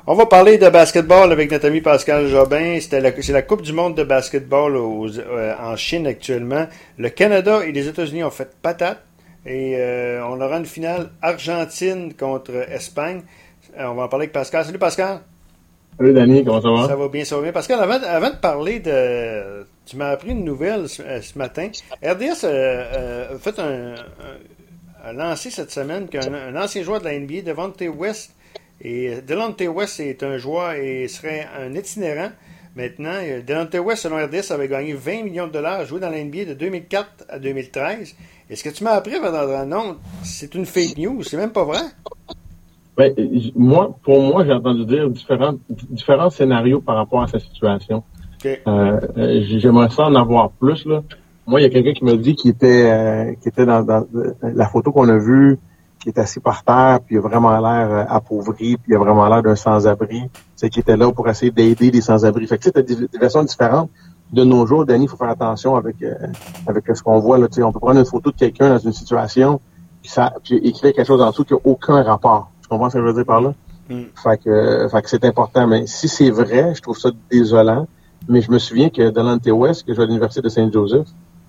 On va parler de basketball avec notre ami Pascal Jobin. C'est la Coupe du monde de basketball en Chine actuellement. Le Canada et les États-Unis ont fait patate et on aura une finale Argentine contre Espagne. On va en parler avec Pascal. Salut Pascal. Salut Danny, comment ça va? Ça va bien, ça va bien. Pascal, avant de parler de... Tu m'as appris une nouvelle ce matin. RDS a lancé cette semaine qu'un ancien joueur de la NBA, Delonte West, et Delonte West est un joueur et serait un itinérant. Maintenant, Delonte West, selon RDS, avait gagné 20 millions de dollars, joué dans la NBA de 2004 à 2013. Et ce que tu m'as appris avant d'entrer non, c'est une fake news, c'est même pas vrai? Ben, pour moi, j'ai entendu dire différents scénarios par rapport à sa situation. Okay. J'aimerais ça en avoir plus, là. Moi, il y a quelqu'un qui m'a dit qu'il était dans la photo qu'on a vue, qui est assis par terre, puis il a vraiment l'air appauvri, puis il a vraiment l'air d'un sans-abri. C'est qui était là pour essayer d'aider les sans-abri. Fait que tu sais, t'as des versions différentes. De nos jours, Danny, il faut faire attention avec ce qu'on voit, là. Tu sais, on peut prendre une photo de quelqu'un dans une situation, puis écrire quelque chose en dessous qui n'a aucun rapport. Tu comprends ce que je veux dire par là? Fait que c'est important. Mais si c'est vrai, je trouve ça désolant. Mais je me souviens que Delonte West, que je joue à l'Université de Saint-Joseph,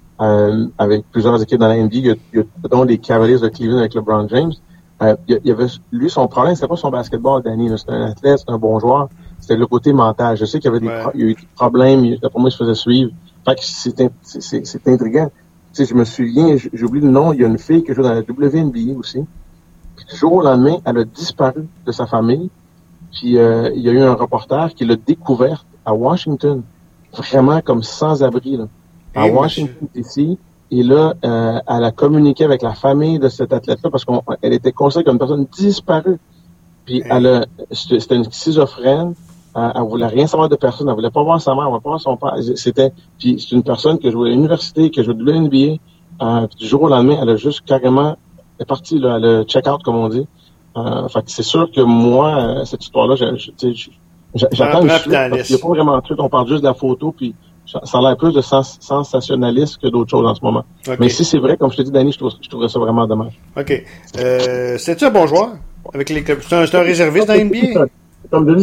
avec plusieurs équipes dans la NBA, il y a dont les Cavaliers de Cleveland avec LeBron James. Il y avait, lui, son problème, c'était pas son basketball, Danny. C'était un athlète, c'était un bon joueur. C'était le côté mental. Je sais qu'il y avait il y a eu des problèmes. D'après moi, il se faisait suivre. Fait que c'est intriguant. Tu sais, je me souviens, j'oublie le nom, il y a une fille qui joue dans la WNBA aussi. Puis du jour au lendemain, elle a disparu de sa famille. Puis il y a eu un reporter qui l'a découverte à Washington, vraiment comme sans-abri, là. À Washington DC. Et là, elle a communiqué avec la famille de cet athlète-là parce qu'elle était considérée comme une personne disparue. Puis c'était une schizophrène. Elle voulait rien savoir de personne. Elle voulait pas voir sa mère, elle voulait pas voir son père. Puis c'est une personne qui jouait à l'université, qui jouait de l'NBA. Puis du jour au lendemain, elle a juste carrément, elle est partie, là, elle a check-out, comme on dit. Fait que c'est sûr que moi, cette histoire-là, j'attends une suite, parce qu'il n'y a pas vraiment de suite. On parle juste de la photo, puis ça a l'air plus de sensationnaliste que d'autres choses en ce moment. Okay. Mais si c'est vrai, comme je te dis, Danny, je trouverais ça vraiment dommage. OK. C'est-tu un bon joueur? Avec les clubs? C'est un réserviste dans l'NBA? Comme Denis,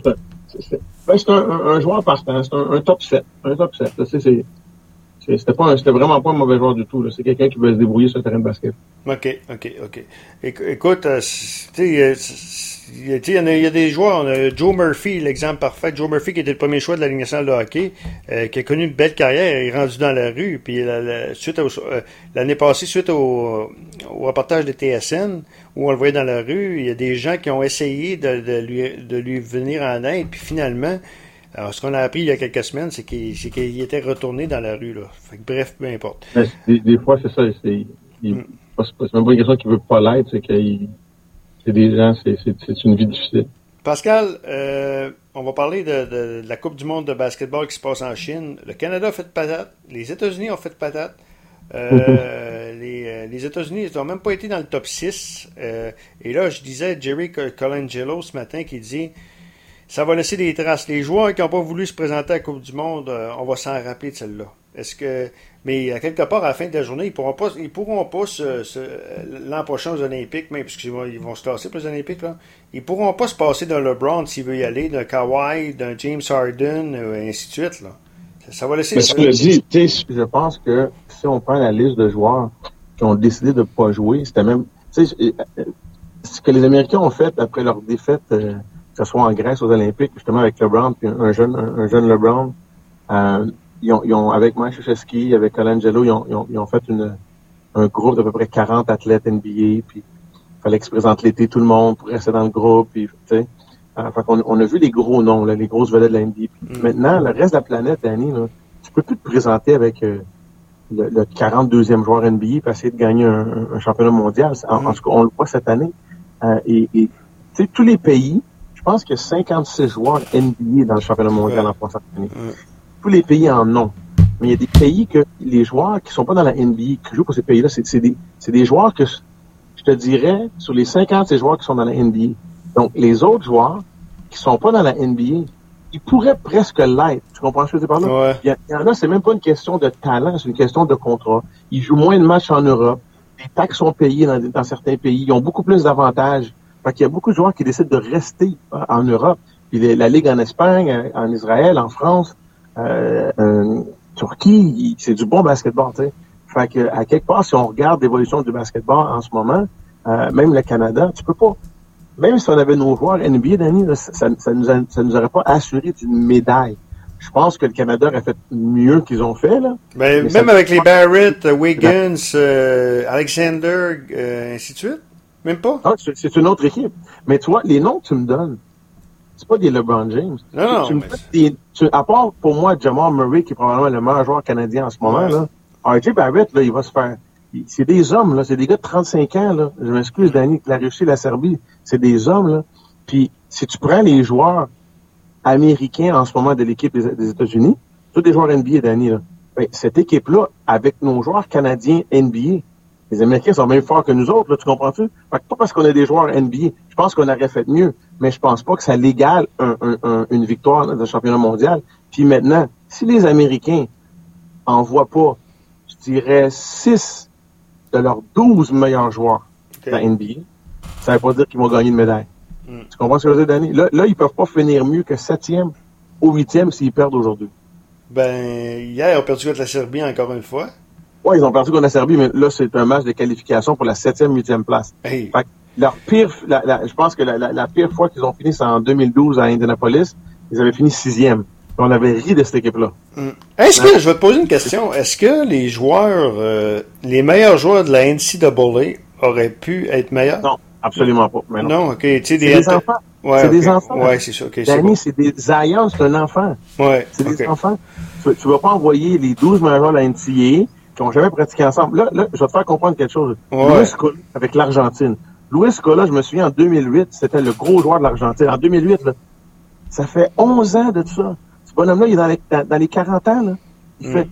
c'est un joueur partant. C'est un top 7. Un top 7. C'était vraiment pas un mauvais joueur du tout, là. C'est quelqu'un qui veut se débrouiller sur le terrain de basket. OK. Écoute, il y a des joueurs. On a Joe Murphy, l'exemple parfait. Joe Murphy, qui était le premier choix de la Ligue nationale de hockey, qui a connu une belle carrière, il est rendu dans la rue. Puis l'année passée, suite au reportage de TSN, où on le voyait dans la rue, il y a des gens qui ont essayé de lui venir en aide. Puis finalement, alors, ce qu'on a appris il y a quelques semaines, c'est qu'il était retourné dans la rue, là. Fait que, bref, peu importe. Des fois, c'est ça. C'est même pas une question qu'il veut pas l'être, c'est c'est des gens, c'est une vie difficile. Pascal, on va parler de la Coupe du monde de basketball qui se passe en Chine. Le Canada a fait patate. Les États-Unis ont fait patate. Les États-Unis n'ont même pas été dans le top 6. Et là, je disais Jerry Colangelo ce matin qui dit ça va laisser des traces. Les joueurs qui n'ont pas voulu se présenter à la Coupe du monde, on va s'en rappeler de celle-là. Mais à quelque part, à la fin de la journée, ils pourront pas l'an prochain aux Olympiques, même puisqu'ils vont se classer pour les Olympiques, là. Ils pourront pas se passer d'un LeBron s'il veut y aller, d'un Kawhi, d'un James Harden, et ainsi de suite, là. Ça va laisser. Mais je le dis, je pense que si on prend la liste de joueurs qui ont décidé de ne pas jouer, c'était même, ce que les Américains ont fait après leur défaite, que ce soit en Grèce aux Olympiques, justement avec LeBron, puis un jeune LeBron, ils ont avec Mike Krzyzewski, avec Colangelo, ils ont fait un groupe d'à peu près 40 athlètes NBA, puis il fallait qu'ils se présentent l'été tout le monde pour rester dans le groupe, puis tu sais. Fait qu'on on a vu les gros noms, là, les grosses vedettes de la NBA. Maintenant, le reste de la planète, Danny, là, tu peux plus te présenter avec le 42e joueur NBA pour essayer de gagner un championnat mondial. En tout cas, on le voit cette année. Et tu sais, tous les pays, je pense qu'il y a 56 joueurs NBA dans le championnat mondial en passant cette année. Tous les pays en ont. Mais il y a des pays que les joueurs qui sont pas dans la NBA, qui jouent pour ces pays-là, c'est des joueurs que je te dirais, sur les 56 joueurs qui sont dans la NBA. Donc, les autres joueurs qui sont pas dans la NBA, ils pourraient presque l'être. Tu comprends ce que je veux dire par là? Ouais. Il y en a, c'est même pas une question de talent, c'est une question de contrat. Ils jouent moins de matchs en Europe. Les taxes sont payées dans certains pays. Ils ont beaucoup plus d'avantages Fait qu'il y a beaucoup de joueurs qui décident de rester en Europe. Puis la Ligue en Espagne, en Israël, en France, Turquie, c'est du bon basketball, tu sais. Fait que, à quelque part, si on regarde l'évolution du basketball en ce moment, même le Canada, tu peux pas, même si on avait nos joueurs NBA, Danny, là, ça nous aurait pas assuré d'une médaille. Je pense que le Canada aurait fait mieux qu'ils ont fait, là. Ben, même avec les Barrett, Wiggins, Alexander, ainsi de suite? Même pas? Ah, c'est une autre équipe. Mais tu vois, les noms que tu me donnes, c'est pas des LeBron James. Non, à part, pour moi, Jamal Murray, qui est probablement le meilleur joueur canadien en ce moment, là, RJ Barrett, là, il va se faire... C'est des hommes, là. C'est des gars de 35 ans, là. Je m'excuse, Danny, que la Russie, la Serbie, c'est des hommes, là. Puis, si tu prends les joueurs américains en ce moment de l'équipe des États-Unis, tous des joueurs NBA, Danny, là, ben, cette équipe-là, avec nos joueurs canadiens NBA, les Américains sont même forts que nous autres, là, tu comprends-tu? Fait que pas parce qu'on a des joueurs NBA, je pense qu'on aurait fait mieux, mais je pense pas que ça légale une victoire de championnat mondial. Puis maintenant, si les Américains envoient pas, je dirais, 6 de leurs 12 meilleurs joueurs de la NBA, ça veut pas dire qu'ils vont gagner une médaille. Tu comprends ce que je veux dire, Danny? Là, ils peuvent pas finir mieux que 7e ou 8e s'ils perdent aujourd'hui. Ben, hier, ils ont perdu contre la Serbie encore une fois. Ouais, ils ont perdu contre la Serbie, mais là, c'est un match de qualification pour la 7e, 8e place. Hey. Fait que leur pire, je pense que la pire fois qu'ils ont fini, c'est en 2012 à Indianapolis. Ils avaient fini 6e. On avait ri de cette équipe-là. Est-ce que, je vais te poser une question, est-ce que les joueurs, les meilleurs joueurs de la NCAA auraient pu être meilleurs? Non, absolument pas. Mais non, ok. Tu sais, des enfants. Ouais, c'est des enfants. Ouais, c'est ça. Okay, Danny, c'est des Zion, c'est un enfant. Ouais. C'est des enfants. Tu vas pas envoyer les 12 meilleurs joueurs de la NCAA qui ont jamais pratiqué ensemble. Là, je vais te faire comprendre quelque chose. Luis Scola, avec l'Argentine. Luis Scola, je me souviens, en 2008, c'était le gros joueur de l'Argentine. En 2008, là, ça fait 11 ans de tout ça. Ce bonhomme-là, il est dans les 40 ans, là. Il fait,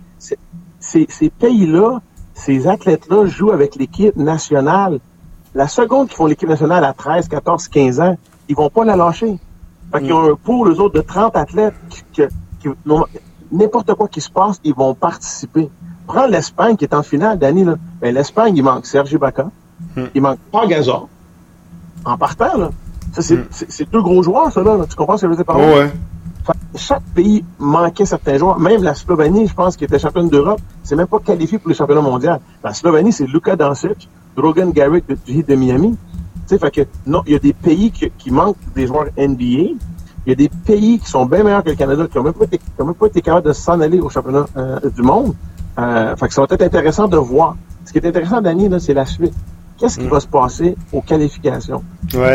ces pays-là, ces athlètes-là jouent avec l'équipe nationale. La seconde qu'ils font l'équipe nationale à 13, 14, 15 ans, ils vont pas la lâcher. Fait qu'ils ont un pool, eux autres, de 30 athlètes qui n'importe quoi qui se passe, ils vont participer. Prends l'Espagne qui est en finale, Danny, là. Ben, l'Espagne, il manque Serge Ibaka. Il manque Pau Gasol. En partant, là. Ça, c'est deux gros joueurs, ça, là. Tu comprends ce que je veux dire par là? Ouais. Chaque pays manquait certains joueurs. Même la Slovénie, je pense, qui était championne d'Europe, c'est même pas qualifié pour le championnat mondial. La Slovénie, c'est Luka Doncic, Dragan Garrick du Heat de Miami. Tu sais, fait que, non, il y a des pays qui manquent des joueurs NBA. Il y a des pays qui sont bien meilleurs que le Canada, qui ont même pas été capables de s'en aller au championnat du monde. Fait que ça va être intéressant de voir. Ce qui est intéressant, Danny, là, c'est la suite. Qu'est-ce qui va se passer aux qualifications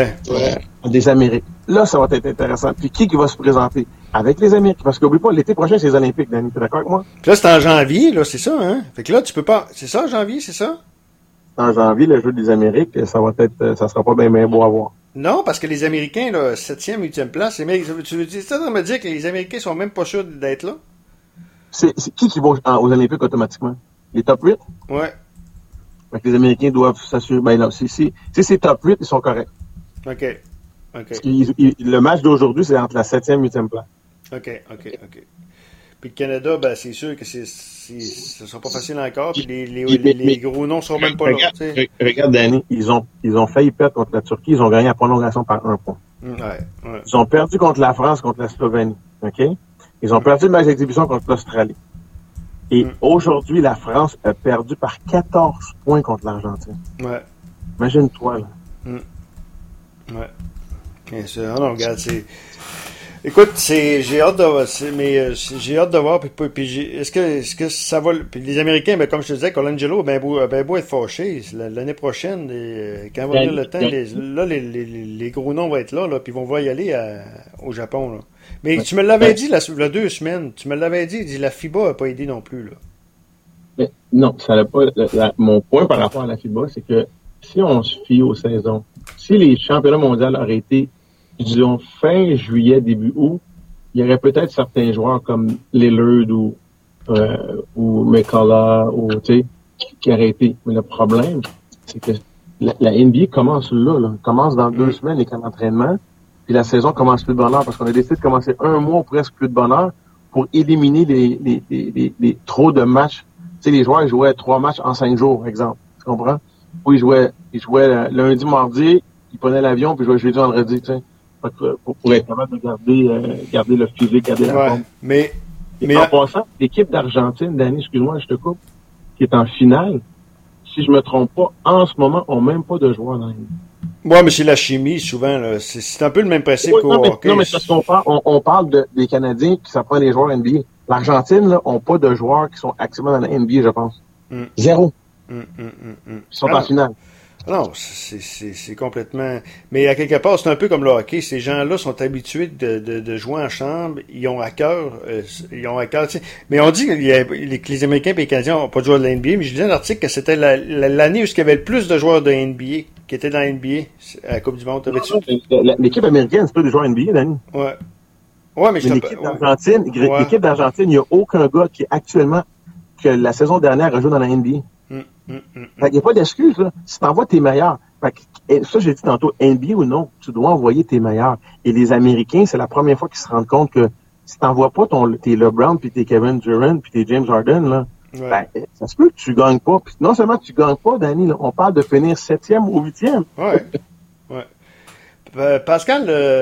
des Amériques? Là, ça va être intéressant. Puis qui va se présenter? Avec les Amériques. Parce qu'oublie pas, l'été prochain, c'est les Olympiques, Danny. T'es d'accord avec moi? Puis là, c'est en janvier, là, c'est ça, hein? Fait que là, tu peux pas... C'est ça, janvier, c'est ça? En janvier, le jeu des Amériques, ça sera pas bien beau à voir. Non, parce que les Américains, là, 7e, 8e place, tu veux dire ça de me dire que les Américains sont même pas sûrs d'être là? C'est qui va aux Olympiques automatiquement? Les top 8? Ouais. Fait que les Américains doivent s'assurer. Ben là, si c'est top 8, ils sont corrects. OK. Parce que le match d'aujourd'hui, c'est entre la 7e et 8e place. OK. Puis le Canada, ben, c'est sûr que ce sera pas facile encore. Puis les gros noms seront même pas là. Regarde, Danny, ils ont failli perdre contre la Turquie. Ils ont gagné la prolongation par 1 point. Ouais. Ils ont perdu contre la France, contre la Slovénie. OK? Ils ont perdu le match d'exhibition contre l'Australie. Et aujourd'hui, la France a perdu par 14 points contre l'Argentine. Ouais. Imagine-toi, là. Ouais. Bien sûr. Non, regarde, c'est... Écoute, j'ai hâte de voir, j'ai hâte de voir, puis est-ce que ça va, puis les Américains, ben, comme je te disais, Colangelo, ben beau être fâché, l'année prochaine, quand va venir le temps, les gros noms vont être là, puis ils vont voir y aller au Japon, là. Mais tu me l'avais dit, la 2 semaines, tu me l'avais dit, la FIBA n'a pas aidé non plus, là. Mais non, ça n'a pas, mon point par rapport à la FIBA, c'est que si on se fie aux saisons, si les championnats mondiaux auraient été, disons, fin juillet, début août, il y aurait peut-être certains joueurs comme Lillard ou McCullough ou, tu sais, qui auraient été. Mais le problème, c'est que la NBA commence là, commence dans 2 semaines les camps d'entraînement, puis la saison commence plus de bonne heure parce qu'on a décidé de commencer 1 mois ou presque plus de bonne heure pour éliminer les trop de matchs. Tu sais, les joueurs, ils jouaient 3 matchs en 5 jours, exemple. Tu comprends? Ou ils jouaient lundi, mardi, il prenait l'avion, puis je vais jeudi, vendredi, tu sais. Pour être capable de garder le physique, garder la forme. Mais en passant, l'équipe d'Argentine, Danny, excuse-moi, je te coupe, qui est en finale, si je me trompe pas, en ce moment, on même pas de joueurs dans les... Ouais, mais c'est la chimie, souvent, là. C'est un peu le même principe qu'au hockey. Non, mais c'est parce qu'on parle des Canadiens qui ça prend des joueurs NBA. L'Argentine, là, ont pas de joueurs qui sont activement dans la NBA, je pense. Zéro. Ils sont en finale. Non, c'est complètement... Mais à quelque part, c'est un peu comme le hockey. Ces gens-là sont habitués de jouer en chambre. Ils ont à cœur. Mais on dit que les Américains et les Canadiens n'ont pas de joueurs de la NBA, mais je lisais un article que c'était l'année où il y avait le plus de joueurs de NBA qui étaient dans la NBA à la Coupe du Monde. L'équipe américaine, c'est pas des joueurs NBA, Danny. Ouais. Ouais, mais l'équipe d'Argentine, il n'y a aucun gars qui actuellement, que la saison dernière a joué dans la NBA. Il n'y a pas d'excuse, là. Si t'envoies tes meilleurs, ça, j'ai dit tantôt, NBA ou non, tu dois envoyer tes meilleurs. Et les Américains, c'est la première fois qu'ils se rendent compte que si t'envoies pas tes LeBron, puis tes Kevin Durant, puis tes James Harden, là, ça se peut que tu gagnes pas. Puis non seulement que tu gagnes pas, Danny, là, on parle de finir 7e ou 8e. Ouais. Pascal,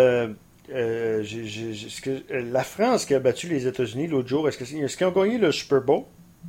la France qui a battu les États-Unis l'autre jour, est-ce qu'ils ont gagné le Super Bowl?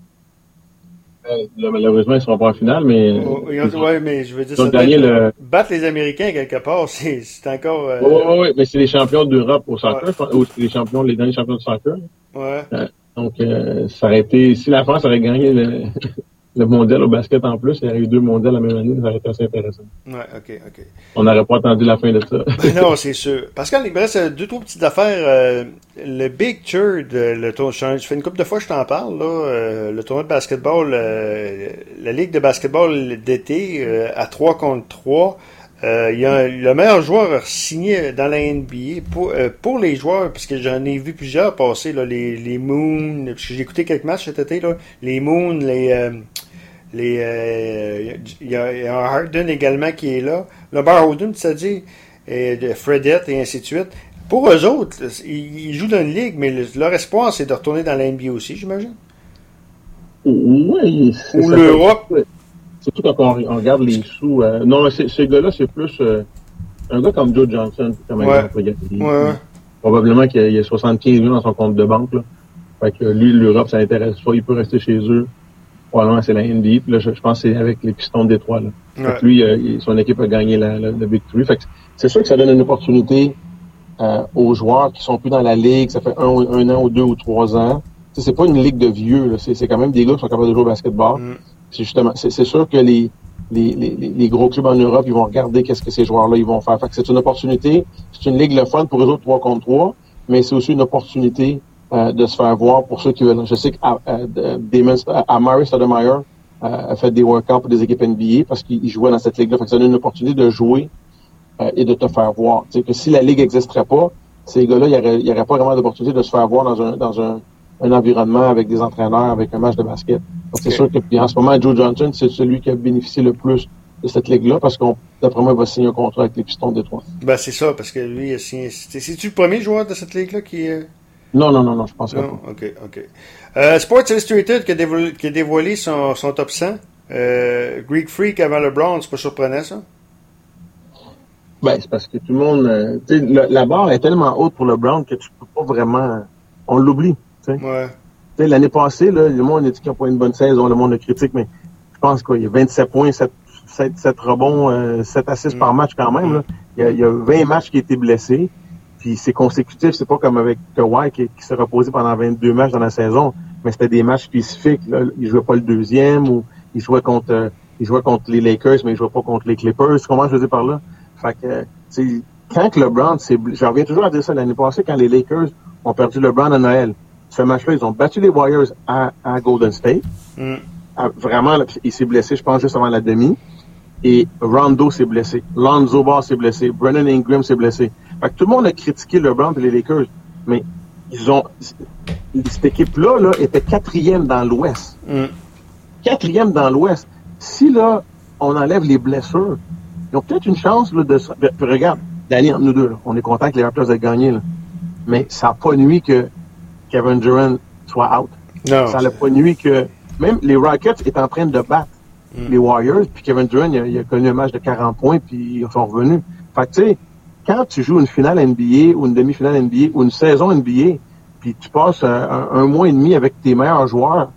Là, malheureusement, ils ne seront pas en finale, mais... Oui, mais je veux dire, battre les Américains quelque part, c'est encore... Oui, mais c'est les champions d'Europe au soccer, ou c'est les derniers champions de soccer. Ouais. Donc, ça aurait été... Si la France aurait gagné le mondial au basket en plus, il y aurait eu 2 mondials la même année, ça aurait été assez intéressant. Ouais, OK. On n'aurait pas attendu la fin de ça. Non, c'est sûr. Pascal, il me reste 2-3 petites affaires. Le Big Third, je fais une couple de fois que je t'en parle, là, le tournoi de basketball, la ligue de basketball d'été à 3 contre 3. Il y a le meilleur joueur signé dans la NBA pour les joueurs, parce que j'en ai vu plusieurs passer, là, les Moon, parce que j'ai écouté quelques matchs cet été, là, les Moon, il y a Harden également qui est là. Lamar Odom, c'est-à-dire Fredette et ainsi de suite. Pour eux autres, ils jouent dans une ligue, mais leur espoir, c'est de retourner dans la NBA aussi, j'imagine. Oui. Ou l'Europe. Surtout quand on regarde les sous. Non, ces gars-là, c'est plus un gars comme Joe Johnson, comme exemple. Probablement qu'il y a 75 millions dans son compte de banque. Là. Fait que lui, l'Europe, ça l'intéresse pas. Il peut rester chez eux. Probablement, c'est la NBA. Puis là, je pense que c'est avec les Pistons de Détroit. Là. Fait que lui, son équipe a gagné la victoire. Fait que c'est sûr que ça donne une opportunité aux joueurs qui sont plus dans la ligue. Ça fait un an ou 2 ou 3 ans. T'sais, c'est pas une ligue de vieux. Là. C'est quand même des gars qui sont capables de jouer au basketball. C'est justement, c'est sûr que les gros clubs en Europe, ils vont regarder qu'est-ce que ces joueurs-là ils vont faire. Fait que c'est une opportunité. C'est une ligue le fun pour eux autres 3 contre 3, mais c'est aussi une opportunité de se faire voir pour ceux qui veulent. Je sais qu'Amari Stoudemire a fait des workouts pour des équipes NBA parce qu'il jouait dans cette ligue-là. Fait que ça donne une opportunité de jouer et de te faire voir. Tu sais que si la ligue n'existerait pas, ces gars-là, il y aurait pas vraiment d'opportunité de se faire voir dans un environnement avec des entraîneurs, avec un match de basket. Donc, c'est sûr que puis en ce moment, Joe Johnson, c'est celui qui a bénéficié le plus de cette ligue-là parce qu'on, d'après moi, il va signer un contrat avec les Pistons de Détroit. Ben, c'est ça, parce que lui, il a signé. C'est-tu le premier joueur de cette ligue-là qui est. Non, je pense pas. OK. Sports Illustrated qui a dévoilé son top 100. Greek Freak avant LeBron, c'est pas surprenant, ça? Ben, c'est parce que tout le monde. Tu sais, la barre est tellement haute pour LeBron que tu peux pas vraiment. On l'oublie. Ouais. L'année passée, là, le monde a dit qu'il n'a pas une bonne saison, le monde le critique, mais je pense qu'il y a 27 points, 7 rebonds, 7 assists par match quand même. Là. Il y a 20 matchs qui étaient blessés, puis c'est consécutif, c'est pas comme avec Kawhi qui s'est reposé pendant 22 matchs dans la saison, mais c'était des matchs spécifiques. Là. Il jouait pas le deuxième, ou il jouait contre les Lakers, mais il jouait pas contre les Clippers. Comment je veux dire par là? Fait que, quand LeBron, je reviens toujours à dire ça l'année passée, quand les Lakers ont perdu LeBron à Noël. Ce match-là, ils ont battu les Warriors à Golden State. Vraiment, il s'est blessé, je pense, juste avant la demi. Et Rondo s'est blessé. Lonzo Ball s'est blessé. Brandon Ingram s'est blessé. Fait que tout le monde a critiqué LeBron et les Lakers. Mais cette équipe-là, là, était 4e dans l'Ouest. 4e dans l'Ouest. Si, là, on enlève les blessures, ils ont peut-être une chance, là, de... Puis regarde, Danny, entre nous deux, là, on est content que les Raptors aient gagné, là. Mais ça n'a pas nuit que Kevin Durant soit out. Non. Ça n'a pas nuit que même les Rockets est en train de battre les Warriors, puis Kevin Durant, il a connu un match de 40 points, puis ils sont revenus. Fait que, tu sais, quand tu joues une finale NBA ou une demi-finale NBA ou une saison NBA, puis tu passes un mois et demi avec tes meilleurs joueurs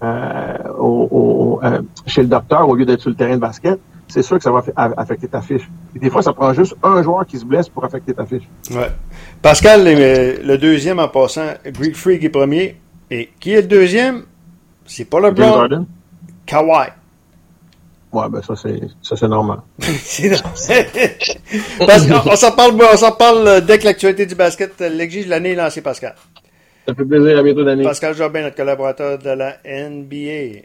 chez le docteur au lieu d'être sur le terrain de basket, c'est sûr que ça va affecter ta fiche. Et des fois, ça prend juste un joueur qui se blesse pour affecter ta fiche. Ouais. Pascal, le deuxième en passant, Greek Freak est premier. Et qui est le deuxième? C'est pas LeBron. Kawhi. Ouais, ben ça c'est normal. C'est normal. Parce qu'on s'en parle dès que l'actualité du basket l'exige. L'année est lancée, Pascal. Ça fait plaisir, à bientôt, Danny. Pascal Jobin, notre collaborateur de la NBA.